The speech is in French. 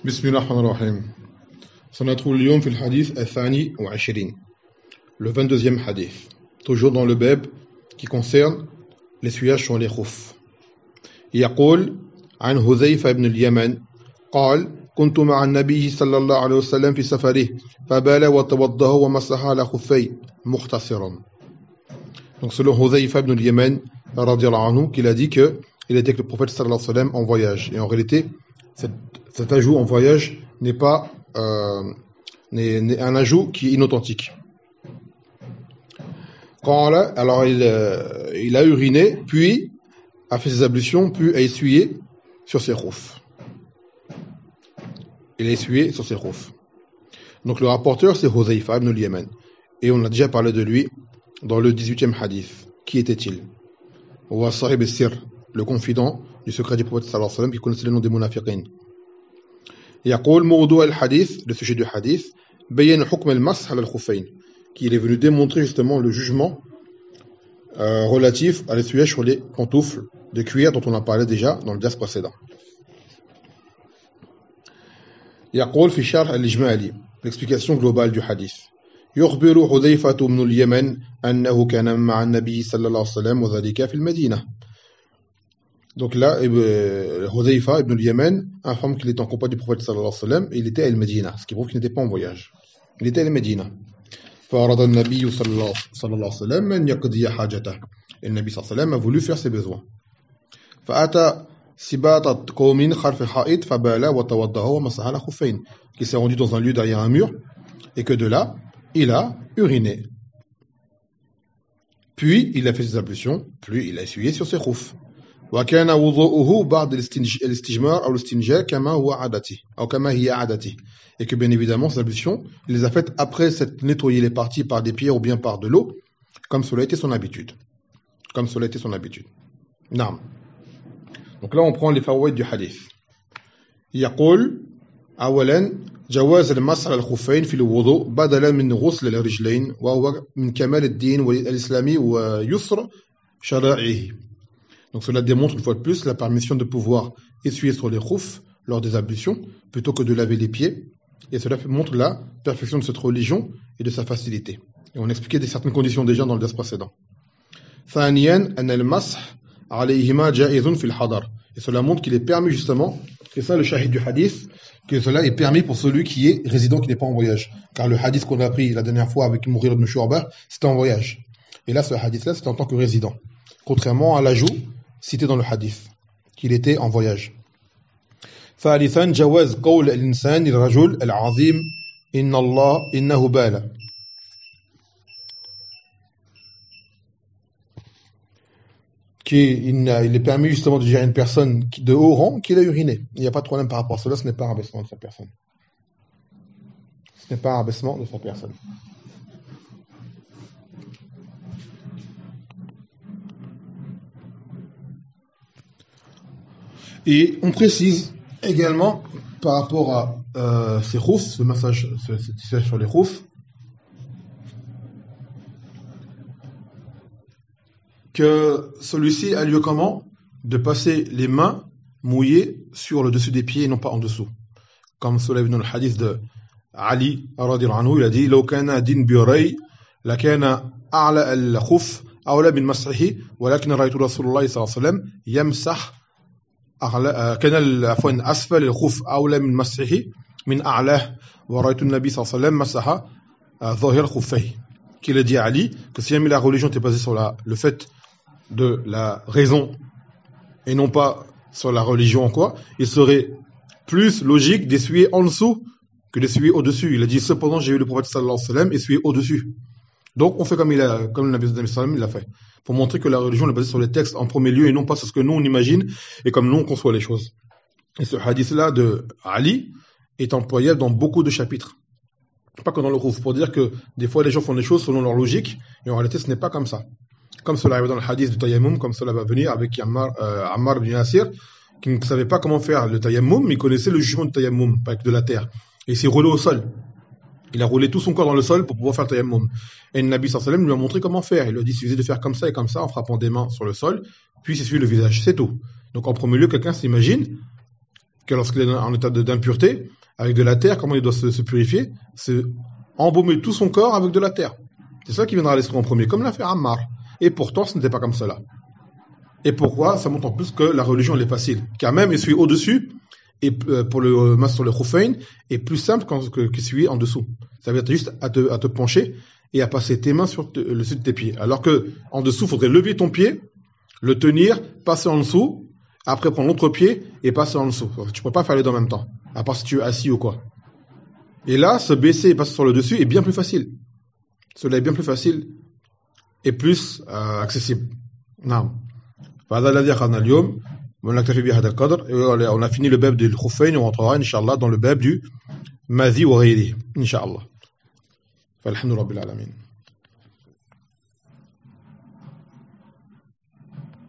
بسم الله الرحمن الرحيم. سندخل اليوم في الحديث الثاني وعشرين, le 22e hadith, toujours dans le bab qui concerne l'essuyage sur les khuf. يقول عن حذيفة بن اليمن قال كنت مع النبي صلى الله عليه وسلم في سفره فبال وتوضأ ومسح على خفيه مختصرا. Donc selon Hudhayfa ibn al-Yaman radiyallahu anhu, qu'il a dit que il était avec le prophète sallallahu alayhi wa sallam en voyage, et en réalité cet ajout en voyage n'est pas n'est un ajout qui est inauthentique. Alors il a uriné, puis a fait ses ablutions, puis a essuyé sur ses khouf. Il a essuyé sur ses khouf. Donc le rapporteur c'est Hudhayfa ibn al-Yaman, et on a déjà parlé de lui dans le 18e hadith. Qui était-il? Wa sahib al-sir, le confident du secret du prophète sallallahu alayhi wa sallam, qui connaissait le nom des munafiqin. يقول موضوع الحديث, le sujet du hadith, بيّن حكم المسح على الخفين, qui est venu démontrer justement le jugement relatif à l'essuyage sur les pantoufles de cuir dont on a parlé déjà dans le ders précédent. يقول في شرح الإجمالي, l'explication globale du hadith. يخبر حذيفة بن اليمن أنه كان مع النبي صلى الله عليه وسلم وذلك في المدينة. Donc là, Hudhayfa ibn al-Yaman informe qu'il était en compagnie du prophète sallallahu alayhi wa sallam, et il était à Al-Medina, ce qui prouve qu'il n'était pas en voyage. Il était à Al-Medina. فأراد النبي صلى الله عليه وسلم أن يقضي حاجته. Et le Nabi sallallahu alayhi wa sallam a voulu faire ses besoins. فأتى سباطة قوم خلف الحائط فبال وتوضأ ومسح على خفين. Qui s'est rendu dans un lieu derrière un mur, et que de là, il a uriné. Puis il a fait ses ablutions, puis il a essuyé sur ses khouf. وكان وضوءه بعد الاستجمار أو الاستنجاء كما هو عادته أو كما هي عادته, et que bien évidemment ces ablutions il les a faites après s'être nettoyé les parties par des pierres ou bien par de l'eau, comme cela était son habitude. نعم. Donc là on prend les fawaïd du hadith. يقول أولا جواز المسح على الخفين في الوضوء بدلا من غسل الرجلين, وهو من كمال الدين والإسلامي ويسر شرائعه. Donc cela démontre une fois de plus la permission de pouvoir essuyer sur les khouf lors des ablutions plutôt que de laver les pieds, et cela montre la perfection de cette religion et de sa facilité. Et on expliquait certaines conditions déjà dans le verset précédent. ثانيا أن المسح عليهما جائز في الحضر, et cela montre qu'il est permis justement, c'est ça le shahid du hadith, que cela est permis pour celui qui est résident, qui n'est pas en voyage, car le hadith qu'on a pris la dernière fois avec Mughir ibn Shu'bah c'était en voyage, et là ce hadith là c'est en tant que résident, contrairement à l'ajout cité dans le hadith qu'il était en voyage. ثالثا جواز قول الإنسان للرجل العظيم إن الله إنه بال, il est permis justement de dire à une personne de haut rang qu'il a uriné. Il n'y a pas de problème par rapport à cela, ce n'est pas un abaissement de sa personne. Et on précise également par rapport à ces khouf, ce massage, cet tissage sur les khouf, que celui-ci a lieu comment? De passer les mains mouillées sur le dessus des pieds et non pas en dessous. Comme cela est dans le hadith de Ali radiyallahu anhu, il a dit لو كان دين بيري لكان أعلى الخف أولى من مسحه ولكن رأيت رسول الله صلى الله عليه وسلم يمسح كان عفوا أسفل الخف أولى من مسحه من أعلاه ورأيت النبي صلى الله عليه وسلم مسح ظاهر خفيه. Qu'il a dit à Ali que si jamais la religion était basée sur le fait de la raison et non pas sur la religion en quoi, il serait plus logique d'essuyer en dessous que d'essuyer au-dessus. Il a dit cependant j'ai vu le prophète sallallahu alayhi wa sallam essuyer au-dessus. Donc on fait comme le Nabi sallallahu alayhi wa sallam l'a fait, pour montrer que la religion est basée sur les textes en premier lieu et non pas sur ce que nous on imagine et comme nous on conçoit les choses. Et ce hadith-là de Ali est employable dans beaucoup de chapitres, pas que dans le khouf, pour dire que des fois les gens font des choses selon leur logique et en réalité ce n'est pas comme ça. Comme cela arrive dans le hadith du tayammum, comme cela va venir avec Ammar ibn Yasir, qui ne savait pas comment faire le tayammum, mais il connaissait le jugement du tayammum, pas avec de la terre. Et il s'est roulé au sol. Il a roulé tout son corps dans le sol pour pouvoir faire le tayammum. Et le Nabi sallallahu alayhi wa sallam lui a montré comment faire. Il lui a dit il suffisait de faire comme ça et comme ça en frappant des mains sur le sol, puis s'essuyer le visage, c'est tout. Donc en premier lieu, quelqu'un s'imagine que lorsqu'il est en état d'impureté, avec de la terre, comment il doit se purifier? C'est embaumer tout son corps avec de la terre. C'est ça qui viendra à l'esprit en premier, comme l'a fait Ammar. Et pourtant, ce n'était pas comme cela. Et pourquoi? Ça montre en plus que la religion, elle est facile. Car même essuyer au-dessus, et pour le masque sur le khuffayn, est plus simple qu'essuyer en dessous. Ça veut dire juste à te pencher et à passer tes mains sur le dessus de tes pieds. Alors que en dessous, il faudrait lever ton pied, le tenir, passer en dessous, après prendre l'autre pied et passer en dessous. Tu ne peux pas faire les deux en même temps, à part si tu es assis ou quoi. Et là, se baisser et passer sur le dessus est bien plus facile. Cela est bien plus facile et plus accessible. Non. فهذا الذي أخذنا اليوم ونكتفي بهذا القدر. On a fini le bab du khuffayn et on rentrera Inch'Allah dans le bab du madhi wa ghayrihi Inch'Allah. فالحمد لله رب العالمين.